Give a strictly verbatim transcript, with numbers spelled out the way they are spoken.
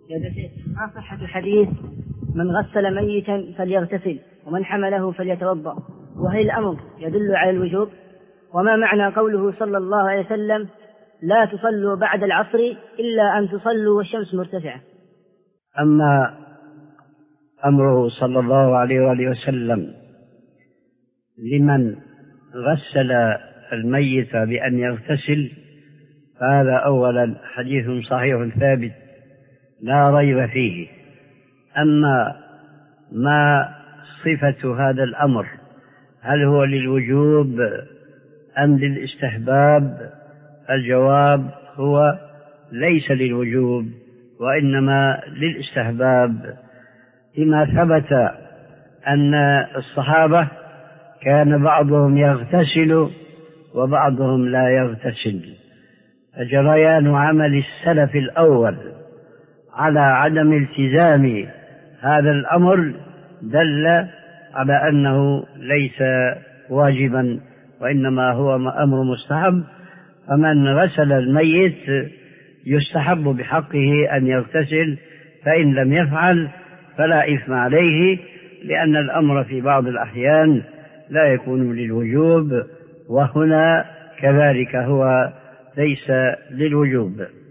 ما صحة حديث من غسل ميتا فليغتسل ومن حمله فليتوضأ، وهل الأمر يدل على الوجوب؟ وما معنى قوله صلى الله عليه وسلم لا تصلوا بعد العصر إلا أن تصلوا والشمس مرتفعة؟ أما أمره صلى الله عليه وآله وسلم لمن غسل الميت بأن يغتسل فهذا أولا حديث صحيح ثابت لا ريب فيه. أما ما صفة هذا الأمر هل هو للوجوب أم للاستحباب؟ الجواب هو ليس للوجوب وإنما للاستحباب، لما ثبت أن الصحابة كان بعضهم يغتسل وبعضهم لا يغتسل، فجريان عمل السلف الأول على عدم التزام هذا الأمر دل على أنه ليس واجبا وإنما هو أمر مستحب. فمن غسل الميت يستحب بحقه أن يغتسل، فإن لم يفعل فلا إثم عليه، لأن الأمر في بعض الأحيان لا يكون للوجوب، وهنا كذلك هو ليس للوجوب.